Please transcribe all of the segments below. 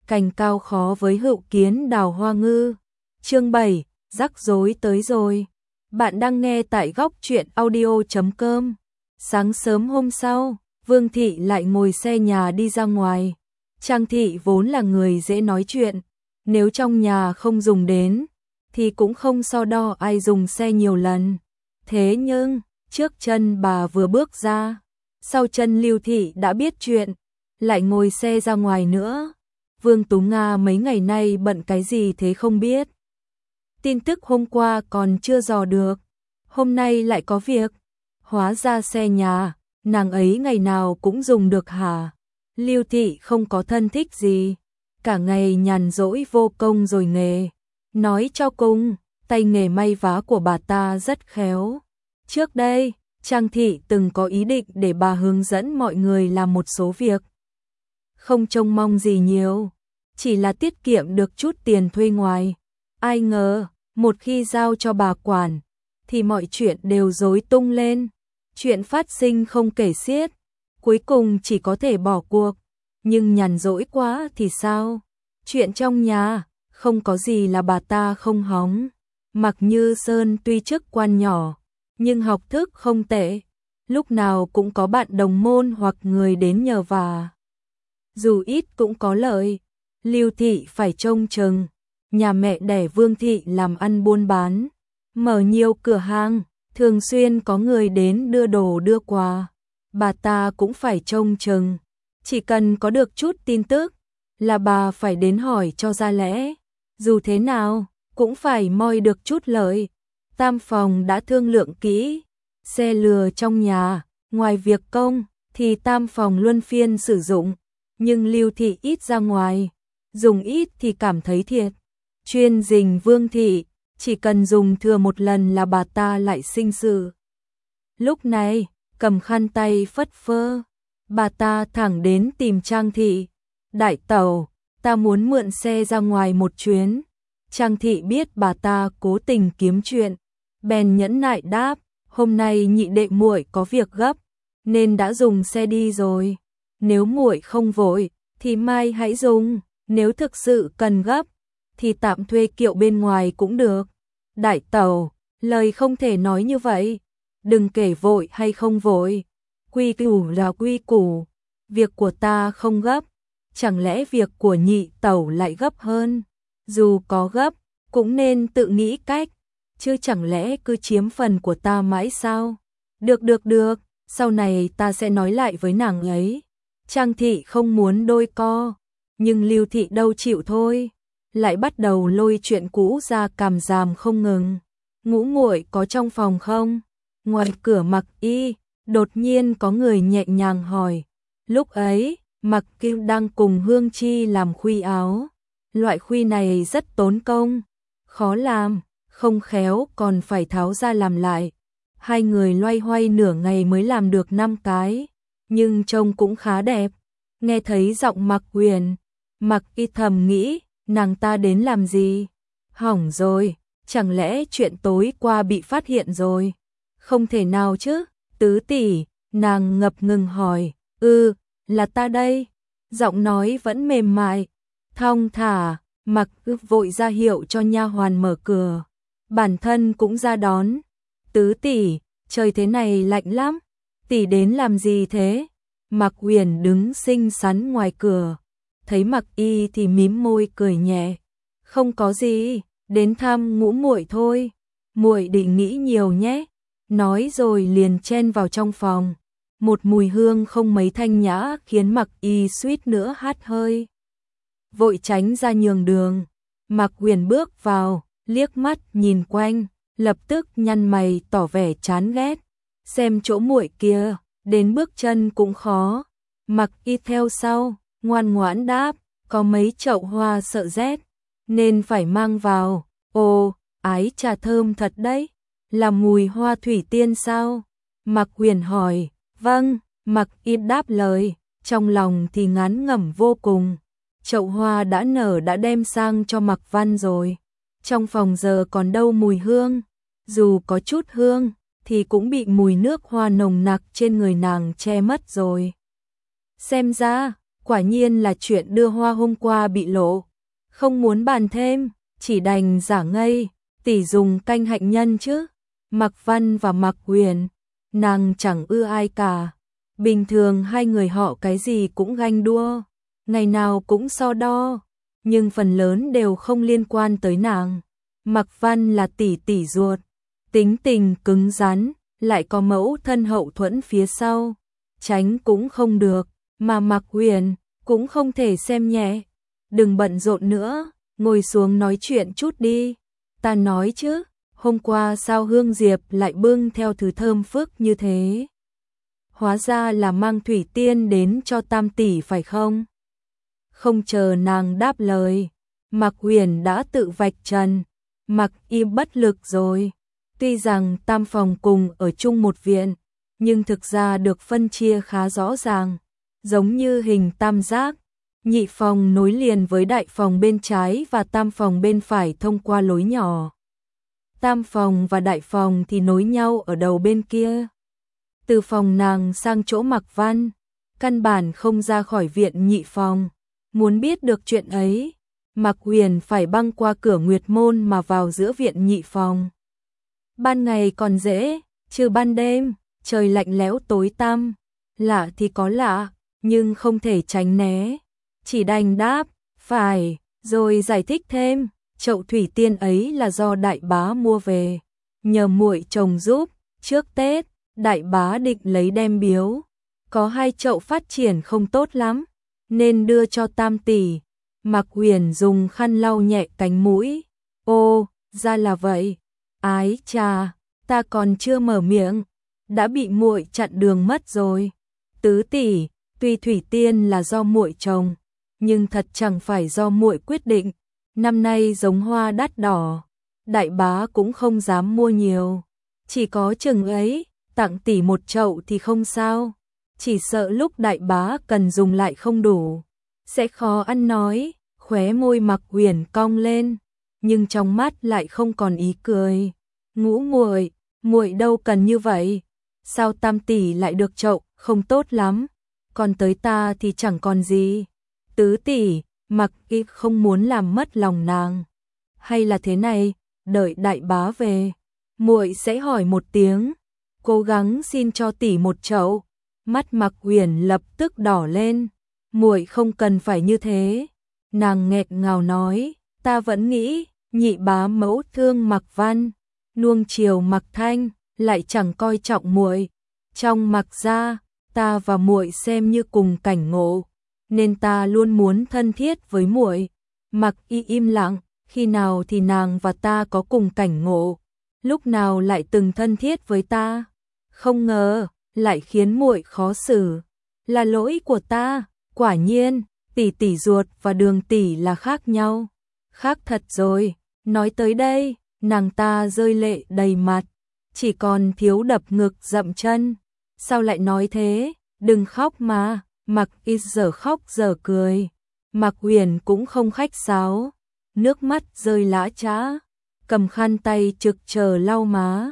cành cao khó với hữu kiến đào hoa ngư. Chương 7, rắc rối tới rồi. Bạn đang nghe tại góc truyện audio.com. Sáng sớm hôm sau, Vương Thị lại ngồi xe nhà đi ra ngoài. Trang Thị vốn là người dễ nói chuyện, nếu trong nhà không dùng đến, thì cũng không so đo ai dùng xe nhiều lần. Thế nhưng, trước chân bà vừa bước ra, sau chân Lưu Thị đã biết chuyện, lại ngồi xe ra ngoài nữa. Vương Tú Nga mấy ngày nay bận cái gì thế không biết. Tin tức hôm qua còn chưa dò được, hôm nay lại có việc. Hóa ra xe nhà, nàng ấy ngày nào cũng dùng được hả? Lưu Thị không có thân thích gì, cả ngày nhàn rỗi vô công rồi nghề. Nói cho cùng, tay nghề may vá của bà ta rất khéo. Trước đây, Trang Thị từng có ý định để bà hướng dẫn mọi người làm một số việc. Không trông mong gì nhiều, chỉ là tiết kiệm được chút tiền thuê ngoài. Ai ngờ, một khi giao cho bà quản, thì mọi chuyện đều rối tung lên. Chuyện phát sinh không kể xiết, cuối cùng chỉ có thể bỏ cuộc. Nhưng nhàn rỗi quá thì sao? Chuyện trong nhà, không có gì là bà ta không hóng. Mặc Như Sơn tuy chức quan nhỏ, nhưng học thức không tệ, lúc nào cũng có bạn đồng môn hoặc người đến nhờ vả. Dù ít cũng có lợi. Lưu Thị phải trông chừng, nhà mẹ đẻ Vương Thị làm ăn buôn bán, mở nhiều cửa hàng, thường xuyên có người đến đưa đồ đưa quà. Bà ta cũng phải trông chừng, chỉ cần có được chút tin tức là bà phải đến hỏi cho ra lẽ. Dù thế nào, cũng phải moi được chút lợi. Tam phòng đã thương lượng kỹ, xe lừa trong nhà, ngoài việc công, thì tam phòng luân phiên sử dụng. Nhưng Lưu Thị ít ra ngoài, dùng ít thì cảm thấy thiệt. Chuyên dình Vương Thị, chỉ cần dùng thừa một lần là bà ta lại sinh sự. Lúc này, cầm khăn tay phất phơ, bà ta thẳng đến tìm Trang Thị. Đại tẩu, ta muốn mượn xe ra ngoài một chuyến. Trang Thị biết bà ta cố tình kiếm chuyện, bèn nhẫn nại đáp, hôm nay nhị đệ muội có việc gấp, nên đã dùng xe đi rồi. Nếu muội không vội, thì mai hãy dùng, nếu thực sự cần gấp, thì tạm thuê kiệu bên ngoài cũng được. Đại tẩu, lời không thể nói như vậy, đừng kể vội hay không vội. Quy củ là quy củ, việc của ta không gấp, chẳng lẽ việc của nhị tẩu lại gấp hơn? Dù có gấp, cũng nên tự nghĩ cách, chứ chẳng lẽ cứ chiếm phần của ta mãi sao? Được, sau này ta sẽ nói lại với nàng ấy. Trang Thị không muốn đôi co, nhưng Lưu Thị đâu chịu thôi, lại bắt đầu lôi chuyện cũ ra càm ràm không ngừng. Ngũ muội có trong phòng không? Ngoài cửa Mặc Y, đột nhiên có người nhẹ nhàng hỏi. Lúc ấy, Mặc Y đang cùng Hương Chi làm khuy áo. Loại khuy này rất tốn công, khó làm, không khéo còn phải tháo ra làm lại. Hai người loay hoay nửa ngày mới làm được 5 cái, nhưng trông cũng khá đẹp. Nghe thấy giọng Mặc Huyền, Mặc Y thầm nghĩ, nàng ta đến làm gì? Hỏng rồi, chẳng lẽ chuyện tối qua bị phát hiện rồi? Không thể nào chứ, tứ tỷ, nàng ngập ngừng hỏi. Là ta đây. Giọng nói vẫn mềm mại, thong thả. Mặc Y vội ra hiệu cho nha hoàn mở cửa, bản thân cũng ra đón. Tứ tỷ, trời thế này lạnh lắm, tỷ đến làm gì thế? Mặc Huyền đứng xinh xắn ngoài cửa, thấy Mặc Y thì mím môi cười nhẹ. Không có gì, đến thăm ngũ muội thôi, muội đừng nghĩ nhiều nhé. Nói rồi liền chen vào trong phòng. Một mùi hương không mấy thanh nhã khiến Mặc Y suýt nữa hắt hơi, vội tránh ra nhường đường. Mặc Huyền bước vào, liếc mắt nhìn quanh, lập tức nhăn mày tỏ vẻ chán ghét. Xem chỗ muội kia, đến bước chân cũng khó. Mặc Y theo sau, ngoan ngoãn đáp, có mấy chậu hoa sợ rét, nên phải mang vào. Ồ, ái trà thơm thật đấy, là mùi hoa thủy tiên sao? Mặc Huyền hỏi. Vâng, Mặc Y đáp lời, trong lòng thì ngán ngẩm vô cùng. Chậu hoa đã nở đã đem sang cho Mặc Văn rồi, trong phòng giờ còn đâu mùi hương, dù có chút hương thì cũng bị mùi nước hoa nồng nặc trên người nàng che mất rồi. Xem ra, Quả nhiên là chuyện đưa hoa hôm qua bị lộ. Không muốn bàn thêm, chỉ đành giả ngây, tỷ dùng canh hạnh nhân chứ. Mạc Văn và Mạc Huyền, nàng chẳng ưa ai cả. Bình thường hai người họ cái gì cũng ganh đua, ngày nào cũng so đo, nhưng phần lớn đều không liên quan tới nàng. Mạc Văn là tỷ tỷ ruột, tính tình cứng rắn, lại có mẫu thân hậu thuẫn phía sau, tránh cũng không được, mà Mạc Huyền cũng không thể xem nhẹ. Đừng bận rộn nữa, ngồi xuống nói chuyện chút đi. Ta nói chứ, hôm qua sao Hương Diệp lại bưng theo thứ thơm phức như thế? Hóa ra là mang thủy tiên đến cho Tam tỷ phải không? Không chờ nàng đáp lời, Mạc Huyền đã tự vạch trần, Mạc Y bất lực rồi. Tuy rằng tam phòng cùng ở chung một viện, nhưng thực ra được phân chia khá rõ ràng, giống như hình tam giác. Nhị phòng nối liền với đại phòng bên trái và tam phòng bên phải thông qua lối nhỏ. Tam phòng và đại phòng thì nối nhau ở đầu bên kia. Từ phòng nàng sang chỗ Mạc Văn, căn bản không ra khỏi viện nhị phòng. Muốn biết được chuyện ấy, Mạc Huyền phải băng qua cửa Nguyệt Môn mà vào giữa viện nhị phòng. Ban ngày còn dễ, trừ ban đêm, trời lạnh lẽo tối tăm. Lạ thì có lạ, nhưng không thể tránh né. Chỉ đành đáp, phải, rồi giải thích thêm, chậu thủy tiên ấy là do đại bá mua về, nhờ muội chồng giúp, trước Tết, đại bá định lấy đem biếu. Có 2 chậu phát triển không tốt lắm, nên đưa cho Tam tỷ. Mạc Huyền dùng khăn lau nhẹ cánh mũi. Ô, ra là vậy. Ái chà, ta còn chưa mở miệng, đã bị muội chặn đường mất rồi. Tứ tỷ, tuy thủy tiên là do muội trồng, nhưng thật chẳng phải do muội quyết định. Năm nay giống hoa đắt đỏ, đại bá cũng không dám mua nhiều, chỉ có chừng ấy, tặng tỷ 1 chậu thì không sao, chỉ sợ lúc đại bá cần dùng lại không đủ, sẽ khó ăn nói. Khóe môi Mạc Huyền cong lên, nhưng trong mắt lại không còn ý cười. Ngũ muội, muội đâu cần như vậy, sao Tam tỷ lại được chậu không tốt lắm, còn tới ta thì chẳng còn gì. Tứ tỷ, Mạc Y không muốn làm mất lòng nàng. Hay là thế này, đợi đại bá về, muội sẽ hỏi một tiếng, cố gắng xin cho tỷ 1 chậu. Mắt Mạc Huyền lập tức đỏ lên, muội không cần phải như thế. Nàng nghẹt ngào nói, ta vẫn nghĩ, nhị bá mẫu thương Mạc Văn, nuông chiều Mạc Thanh, lại chẳng coi trọng muội. Trong Mạc gia, ta và muội xem như cùng cảnh ngộ, nên ta luôn muốn thân thiết với muội. Mạc Y im lặng, khi nào thì nàng và ta có cùng cảnh ngộ, lúc nào lại từng thân thiết với ta? Không ngờ, lại khiến muội khó xử. Là lỗi của ta, quả nhiên, tỷ tỷ ruột và Đường tỷ là khác nhau. Khác thật rồi, nói tới đây, nàng ta rơi lệ đầy mặt, chỉ còn thiếu đập ngực dậm chân. Sao lại nói thế, đừng khóc mà. Mạc Y giờ khóc giờ cười, Mạc Huyền cũng không khách sáo, nước mắt rơi lã chã, cầm khăn tay trực chờ lau má.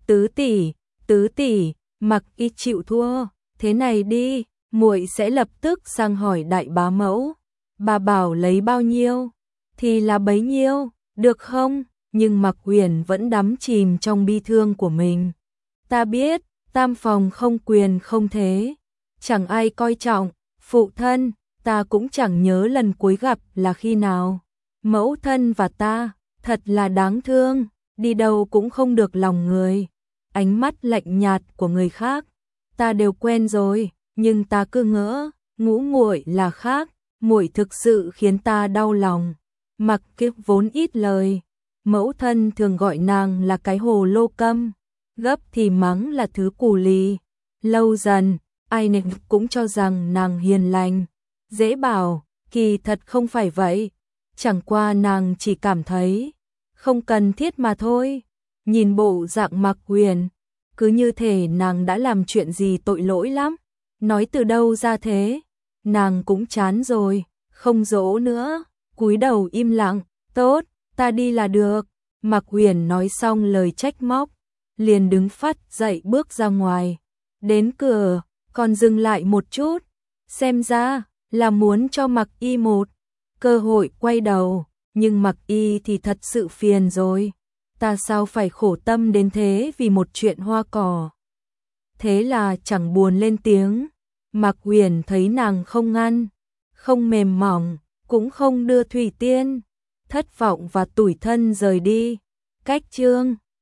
Tứ tỷ, Mạc Y chịu thua, thế này đi, muội sẽ lập tức sang hỏi đại bá mẫu, bà bảo lấy bao nhiêu thì là bấy nhiêu, được không? Nhưng Mạc Huyền vẫn đắm chìm trong bi thương của mình. Ta biết, tam phòng không quyền không thế, chẳng ai coi trọng, phụ thân, ta cũng chẳng nhớ lần cuối gặp là khi nào. Mẫu thân và ta, thật là đáng thương, đi đâu cũng không được lòng người. Ánh mắt lạnh nhạt của người khác, ta đều quen rồi, nhưng ta cứ ngỡ, ngũ muội là khác, muội thực sự khiến ta đau lòng. Mặc Kiếp vốn ít lời, mẫu thân thường gọi nàng là cái hồ lô câm, gấp thì mắng là thứ cù lì. Lâu dần, ai nấy cũng cho rằng nàng hiền lành, dễ bảo, kỳ thật không phải vậy. Chẳng qua nàng chỉ cảm thấy không cần thiết mà thôi. Nhìn bộ dạng Mạc Huyền, cứ như thể nàng đã làm chuyện gì tội lỗi lắm. Nói từ đâu ra thế? Nàng cũng chán rồi, không dỗ nữa, cúi đầu im lặng. Tốt, ta đi là được. Mạc Huyền nói xong lời trách móc, liền đứng phắt dậy bước ra ngoài. Đến cửa, còn dừng lại một chút, xem ra là muốn cho Mặc Y một cơ hội quay đầu, nhưng Mặc Y thì thật sự phiền rồi. Ta sao phải khổ tâm đến thế vì một chuyện hoa cỏ. Thế là chẳng buồn lên tiếng. Mạc Huyền thấy nàng không ngăn, không mềm mỏng, cũng không đưa thủy tiên, thất vọng và tủi thân rời đi. Cách chương